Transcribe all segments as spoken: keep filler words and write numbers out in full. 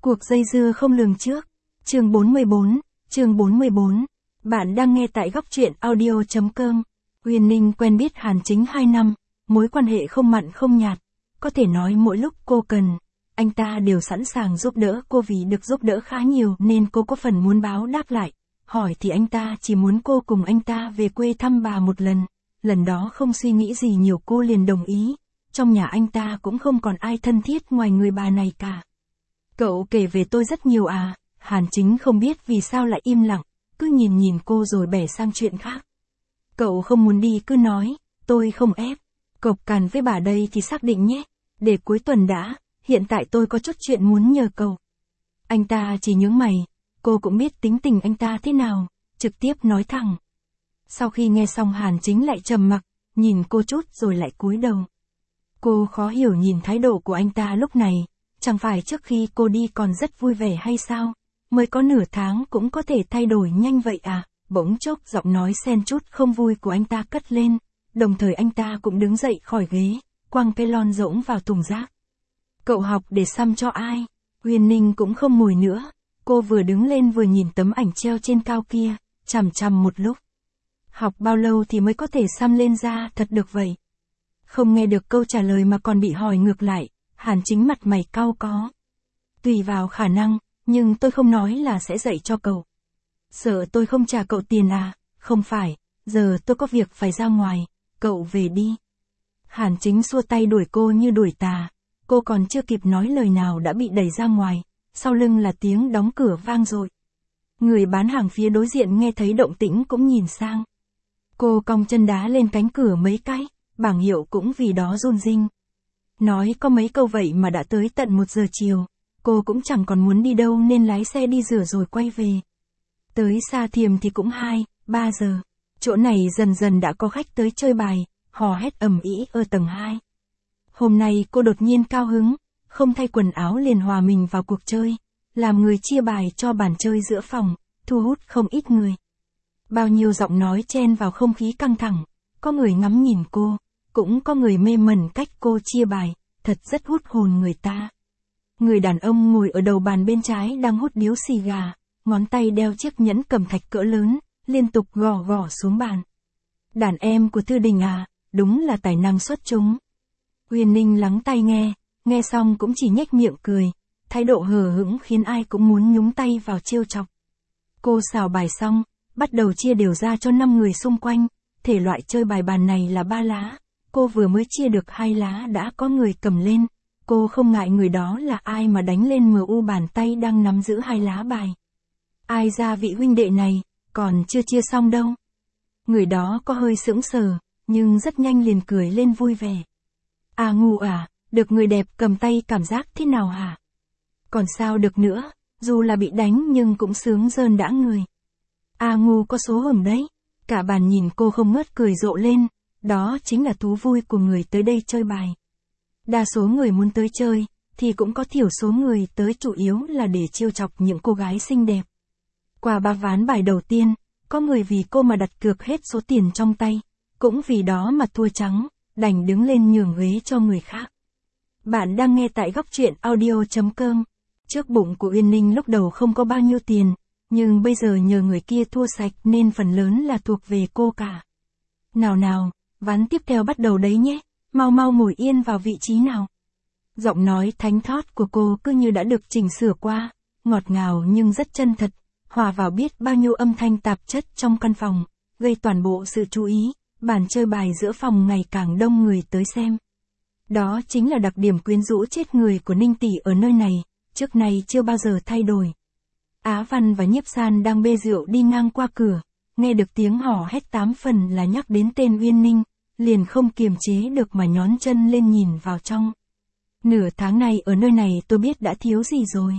Cuộc dây dưa không lường trước. Chương bốn mươi bốn, chương bốn mươi bốn. Bạn đang nghe tại góc truyện audio chấm com. Uyên Ninh quen biết Hàn Chính hai năm, mối quan hệ không mặn không nhạt. Có thể nói mỗi lúc cô cần, anh ta đều sẵn sàng giúp đỡ cô vì được giúp đỡ khá nhiều nên cô có phần muốn báo đáp lại. Hỏi thì anh ta chỉ muốn cô cùng anh ta về quê thăm bà một lần. Lần đó không suy nghĩ gì nhiều cô liền đồng ý. Trong nhà anh ta cũng không còn ai thân thiết ngoài người bà này cả. Cậu kể về tôi rất nhiều à, Hàn Chính không biết vì sao lại im lặng, cứ nhìn nhìn cô rồi bẻ sang chuyện khác. Cậu không muốn đi cứ nói, tôi không ép. Cộc cằn với bà đây thì xác định nhé, để cuối tuần đã, hiện tại tôi có chút chuyện muốn nhờ cậu. Anh ta chỉ nhướng mày, cô cũng biết tính tình anh ta thế nào, trực tiếp nói thẳng. Sau khi nghe xong Hàn Chính lại trầm mặc, nhìn cô chút rồi lại cúi đầu. Cô khó hiểu nhìn thái độ của anh ta lúc này, chẳng phải trước khi cô đi còn rất vui vẻ hay sao, mới có nửa tháng cũng có thể thay đổi nhanh vậy à, bỗng chốc giọng nói xen chút không vui của anh ta cất lên, đồng thời anh ta cũng đứng dậy khỏi ghế, quăng cái lon rỗng vào thùng rác. Cậu học để xăm cho ai? Uyên Ninh cũng không ngồi nữa, cô vừa đứng lên vừa nhìn tấm ảnh treo trên cao kia, chằm chằm một lúc. Học bao lâu thì mới có thể xăm lên da thật được vậy? Không nghe được câu trả lời mà còn bị hỏi ngược lại, Hàn Chính mặt mày cau có. Tùy vào khả năng, nhưng tôi không nói là sẽ dạy cho cậu. Sợ tôi không trả cậu tiền à? Không phải, giờ tôi có việc phải ra ngoài, cậu về đi. Hàn Chính xua tay đuổi cô như đuổi tà, cô còn chưa kịp nói lời nào đã bị đẩy ra ngoài, sau lưng là tiếng đóng cửa vang dội. Người bán hàng phía đối diện nghe thấy động tĩnh cũng nhìn sang. Cô cong chân đá lên cánh cửa mấy cái, bảng hiệu cũng vì đó run rinh. Nói có mấy câu vậy mà đã tới tận một giờ chiều, cô cũng chẳng còn muốn đi đâu nên lái xe đi rửa rồi quay về. Tới Sa Thiềm thì cũng hai, ba giờ, chỗ này dần dần đã có khách tới chơi bài, hò hét ầm ĩ ở tầng hai. Hôm nay cô đột nhiên cao hứng, không thay quần áo liền hòa mình vào cuộc chơi, làm người chia bài cho bàn chơi giữa phòng, thu hút không ít người. Bao nhiêu giọng nói chen vào không khí căng thẳng, có người ngắm nhìn cô, cũng có người mê mẩn cách cô chia bài, thật rất hút hồn người ta. Người đàn ông ngồi ở đầu bàn bên trái đang hút điếu xì gà, ngón tay đeo chiếc nhẫn cẩm thạch cỡ lớn, liên tục gõ gõ xuống bàn. Đàn em của Thư Đình à, đúng là tài năng xuất chúng. Uyên Ninh lắng tai nghe, nghe xong cũng chỉ nhếch miệng cười, thái độ hờ hững khiến ai cũng muốn nhúng tay vào trêu chọc. Cô xào bài xong, bắt đầu chia đều ra cho năm người xung quanh, thể loại chơi bài bàn này là ba lá. Cô vừa mới chia được hai lá đã có người cầm lên, cô không ngại người đó là ai mà đánh lên mờ u bàn tay đang nắm giữ hai lá bài. Ai ra vị huynh đệ này, còn chưa chia xong đâu. Người đó có hơi sững sờ, nhưng rất nhanh liền cười lên vui vẻ. À ngu à, được người đẹp cầm tay cảm giác thế nào hả? Còn sao được nữa, dù là bị đánh nhưng cũng sướng rơn đã người. À ngu có số hưởng đấy, cả bàn nhìn cô không ngớt cười rộ lên. Đó chính là thú vui của người tới đây chơi bài. Đa số người muốn tới chơi, thì cũng có thiểu số người tới chủ yếu là để trêu chọc những cô gái xinh đẹp. Qua ba ván bài đầu tiên, có người vì cô mà đặt cược hết số tiền trong tay, cũng vì đó mà thua trắng, đành đứng lên nhường ghế cho người khác. Bạn đang nghe tại góc truyện audio chấm com. Trước bụng của Uyên Ninh lúc đầu không có bao nhiêu tiền, nhưng bây giờ nhờ người kia thua sạch nên phần lớn là thuộc về cô cả. Nào nào, ván tiếp theo bắt đầu đấy nhé, mau mau ngồi yên vào vị trí nào. Giọng nói thánh thót của cô cứ như đã được chỉnh sửa qua, ngọt ngào nhưng rất chân thật, hòa vào biết bao nhiêu âm thanh tạp chất trong căn phòng, gây toàn bộ sự chú ý, bàn chơi bài giữa phòng ngày càng đông người tới xem. Đó chính là đặc điểm quyến rũ chết người của Ninh tỷ ở nơi này, trước này chưa bao giờ thay đổi. Á Văn và Nhiếp San đang bê rượu đi ngang qua cửa, nghe được tiếng hò hét tám phần là nhắc đến tên Uyên Ninh, liền không kiềm chế được mà nhón chân lên nhìn vào trong. Nửa tháng này ở nơi này tôi biết đã thiếu gì rồi.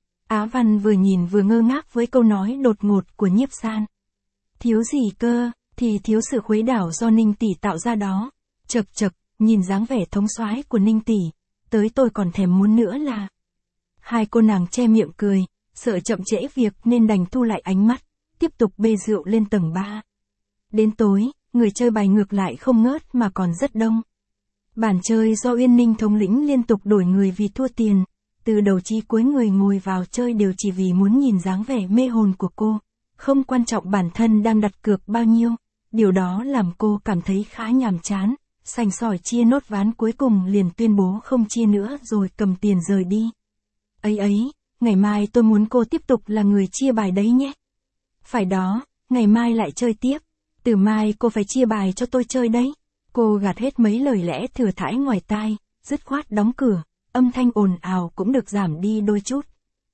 Á Văn vừa nhìn vừa ngơ ngác với câu nói đột ngột của Nhiếp San. Thiếu gì cơ, thì thiếu sự khuấy đảo do Ninh tỷ tạo ra đó. Chậc chậc, nhìn dáng vẻ thống soái của Ninh tỷ, tới tôi còn thèm muốn nữa là. Hai cô nàng che miệng cười, sợ chậm trễ việc nên đành thu lại ánh mắt, tiếp tục bê rượu lên tầng ba. Đến tối, người chơi bài ngược lại không ngớt mà còn rất đông. Bàn chơi do Uyên Ninh thống lĩnh liên tục đổi người vì thua tiền, từ đầu chí cuối người ngồi vào chơi đều chỉ vì muốn nhìn dáng vẻ mê hồn của cô, không quan trọng bản thân đang đặt cược bao nhiêu, điều đó làm cô cảm thấy khá nhàm chán, sành sỏi chia nốt ván cuối cùng liền tuyên bố không chia nữa rồi cầm tiền rời đi. Ấy ấy, ngày mai tôi muốn cô tiếp tục là người chia bài đấy nhé. Phải đó, ngày mai lại chơi tiếp, từ mai cô phải chia bài cho tôi chơi đấy. Cô gạt hết mấy lời lẽ thừa thãi ngoài tai, dứt khoát đóng cửa, âm thanh ồn ào cũng được giảm đi đôi chút.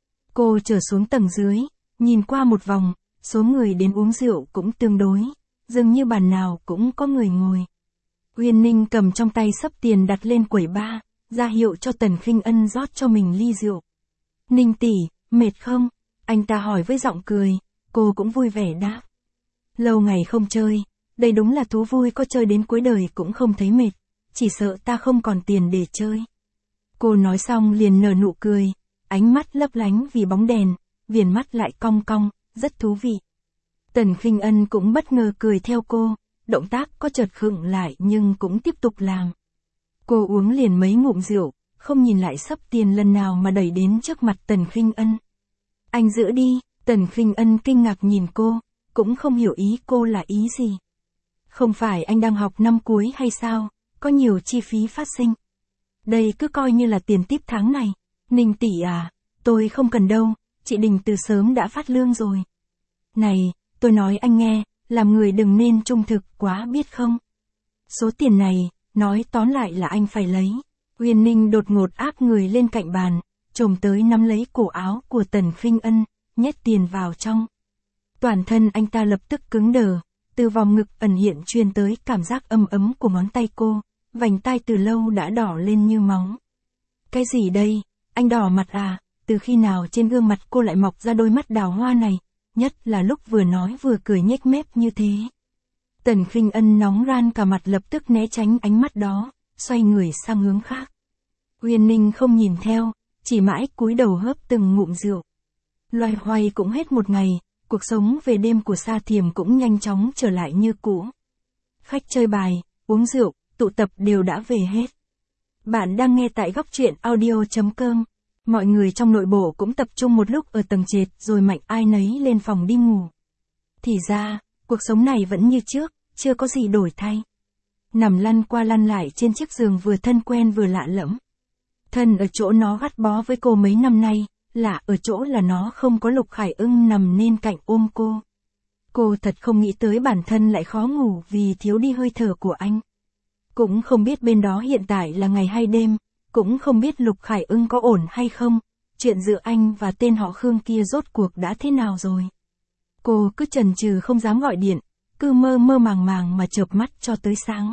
Cô trở xuống tầng dưới, nhìn qua một vòng, số người đến uống rượu cũng tương đối, dường như bàn nào cũng có người ngồi. Uyên Ninh cầm trong tay xấp tiền đặt lên quầy bar, ra hiệu cho Tần Khinh Ân rót cho mình ly rượu. Ninh tỷ, mệt không? Anh ta hỏi với giọng cười, cô cũng vui vẻ đáp. Lâu ngày không chơi, đây đúng là thú vui, có chơi đến cuối đời cũng không thấy mệt, chỉ sợ ta không còn tiền để chơi. Cô nói xong liền nở nụ cười, ánh mắt lấp lánh vì bóng đèn, viền mắt lại cong cong, rất thú vị. Tần Khinh Ân cũng bất ngờ cười theo cô, động tác có chợt khựng lại nhưng cũng tiếp tục làm. Cô uống liền mấy ngụm rượu, không nhìn lại xấp tiền lần nào mà đẩy đến trước mặt Tần Khinh Ân. Anh giữ đi, Tần Khinh Ân kinh ngạc nhìn cô, cũng không hiểu ý cô là ý gì. Không phải anh đang học năm cuối hay sao, có nhiều chi phí phát sinh. Đây cứ coi như là tiền tiếp tháng này. Ninh tỷ à, tôi không cần đâu, chị Đình từ sớm đã phát lương rồi. Này, tôi nói anh nghe, làm người đừng nên trung thực quá biết không. Số tiền này, nói tóm lại là anh phải lấy. Uyên Ninh đột ngột áp người lên cạnh bàn, chồm tới nắm lấy cổ áo của Tần Khinh Ân, nhét tiền vào trong. Toàn thân anh ta lập tức cứng đờ, từ vòng ngực ẩn hiện truyền tới cảm giác ấm ấm của ngón tay cô, vành tai từ lâu đã đỏ lên như máu. Cái gì đây, anh đỏ mặt à, từ khi nào trên gương mặt cô lại mọc ra đôi mắt đào hoa này, nhất là lúc vừa nói vừa cười nhếch mép như thế. Tần Khinh Ân nóng ran cả mặt lập tức né tránh ánh mắt đó, xoay người sang hướng khác. Uyên Ninh không nhìn theo, chỉ mãi cúi đầu hớp từng ngụm rượu. Loay hoay cũng hết một ngày, cuộc sống về đêm của Sa Thiềm cũng nhanh chóng trở lại như cũ. Khách chơi bài, uống rượu, tụ tập đều đã về hết. Bạn đang nghe tại góc truyện audio chấm com. Mọi người trong nội bộ cũng tập trung một lúc ở tầng trệt rồi mạnh ai nấy lên phòng đi ngủ. Thì ra, cuộc sống này vẫn như trước, chưa có gì đổi thay. Nằm lăn qua lăn lại trên chiếc giường vừa thân quen vừa lạ lẫm. Thân ở chỗ nó gắn bó với cô mấy năm nay, lạ ở chỗ là nó không có Lục Khải Ưng nằm nên cạnh ôm cô. Cô thật không nghĩ tới bản thân lại khó ngủ vì thiếu đi hơi thở của anh. Cũng không biết bên đó hiện tại là ngày hay đêm, cũng không biết Lục Khải Ưng có ổn hay không, chuyện giữa anh và tên họ Khương kia rốt cuộc đã thế nào rồi. Cô cứ chần chừ không dám gọi điện, cứ mơ mơ màng màng mà chợp mắt cho tới sáng.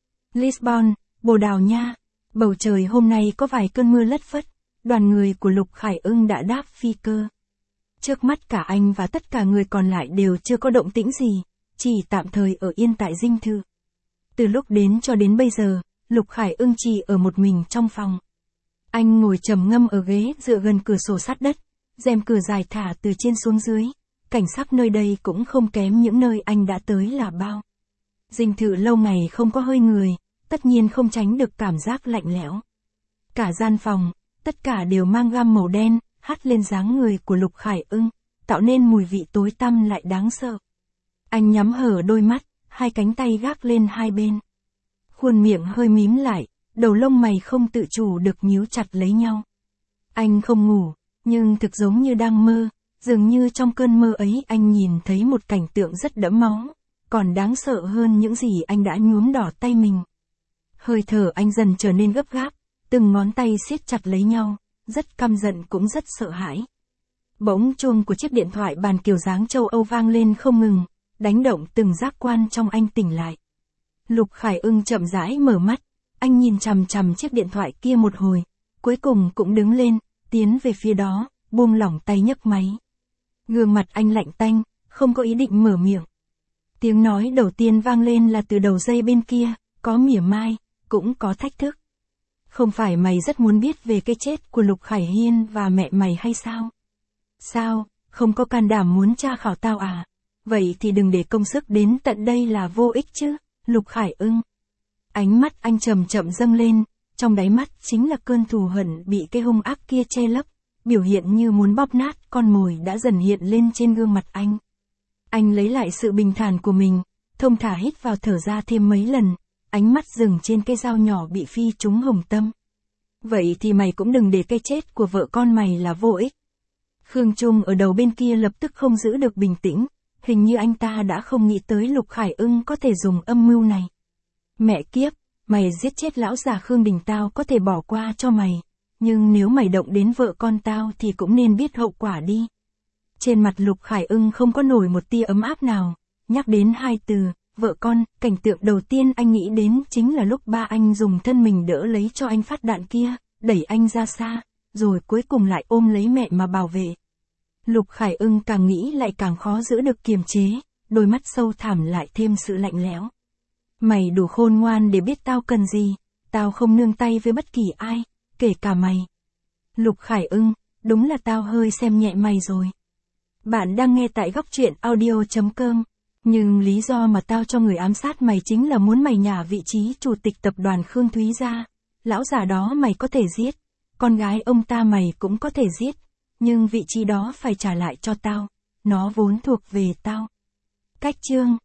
Lisbon, Bồ Đào Nha, bầu trời hôm nay có vài cơn mưa lất phất, đoàn người của Lục Khải Ưng đã đáp phi cơ. Trước mắt cả anh và tất cả người còn lại đều chưa có động tĩnh gì, chỉ tạm thời ở yên tại dinh thự. Từ lúc đến cho đến bây giờ, Lục Khải Ưng chỉ ở một mình trong phòng. Anh ngồi trầm ngâm ở ghế dựa gần cửa sổ sát đất, rèm cửa dài thả từ trên xuống dưới, cảnh sắc nơi đây cũng không kém những nơi anh đã tới là bao. Dinh thự lâu ngày không có hơi người, tất nhiên không tránh được cảm giác lạnh lẽo. Cả gian phòng, tất cả đều mang gam màu đen, hắt lên dáng người của Lục Khải Ưng, tạo nên mùi vị tối tăm lại đáng sợ. Anh nhắm hở đôi mắt, hai cánh tay gác lên hai bên. Khuôn miệng hơi mím lại, đầu lông mày không tự chủ được nhíu chặt lấy nhau. Anh không ngủ, nhưng thực giống như đang mơ, dường như trong cơn mơ ấy anh nhìn thấy một cảnh tượng rất đẫm máu, còn đáng sợ hơn những gì anh đã nhuốm đỏ tay mình. Hơi thở anh dần trở nên gấp gáp, từng ngón tay siết chặt lấy nhau, rất căm giận cũng rất sợ hãi. Bỗng chuông của chiếc điện thoại bàn kiểu dáng châu Âu vang lên không ngừng, đánh động từng giác quan trong anh tỉnh lại. Lục Khải Ưng chậm rãi mở mắt, anh nhìn chằm chằm chiếc điện thoại kia một hồi, cuối cùng cũng đứng lên, tiến về phía đó, buông lỏng tay nhấc máy. Gương mặt anh lạnh tanh, không có ý định mở miệng. Tiếng nói đầu tiên vang lên là từ đầu dây bên kia, có mỉa mai, cũng có thách thức. Không phải mày rất muốn biết về cái chết của Lục Khải Hiên và mẹ mày hay sao? Sao, không có can đảm muốn tra khảo tao à? Vậy thì đừng để công sức đến tận đây là vô ích chứ, Lục Khải Ưng. Ánh mắt anh chậm chậm dâng lên, trong đáy mắt chính là cơn thù hận bị cái hung ác kia che lấp, biểu hiện như muốn bóp nát con mồi đã dần hiện lên trên gương mặt anh. Anh lấy lại sự bình thản của mình, thông thả hít vào thở ra thêm mấy lần, ánh mắt dừng trên cây dao nhỏ bị phi trúng hồng tâm. Vậy thì mày cũng đừng để cái chết của vợ con mày là vô ích. Khương Trung ở đầu bên kia lập tức không giữ được bình tĩnh, hình như anh ta đã không nghĩ tới Lục Khải Ưng có thể dùng âm mưu này. Mẹ kiếp, mày giết chết lão già Khương Đình tao có thể bỏ qua cho mày, nhưng nếu mày động đến vợ con tao thì cũng nên biết hậu quả đi. Trên mặt Lục Khải Ưng không có nổi một tia ấm áp nào, nhắc đến hai từ, vợ con, cảnh tượng đầu tiên anh nghĩ đến chính là lúc ba anh dùng thân mình đỡ lấy cho anh phát đạn kia, đẩy anh ra xa, rồi cuối cùng lại ôm lấy mẹ mà bảo vệ. Lục Khải Ưng càng nghĩ lại càng khó giữ được kiềm chế, đôi mắt sâu thẳm lại thêm sự lạnh lẽo. Mày đủ khôn ngoan để biết tao cần gì, tao không nương tay với bất kỳ ai, kể cả mày. Lục Khải Ưng, đúng là tao hơi xem nhẹ mày rồi. Bạn đang nghe tại góc truyện audio chấm com, nhưng lý do mà tao cho người ám sát mày chính là muốn mày nhả vị trí chủ tịch tập đoàn Khương Thúy ra. Lão già đó mày có thể giết, con gái ông ta mày cũng có thể giết, nhưng vị trí đó phải trả lại cho tao, nó vốn thuộc về tao. Cách chương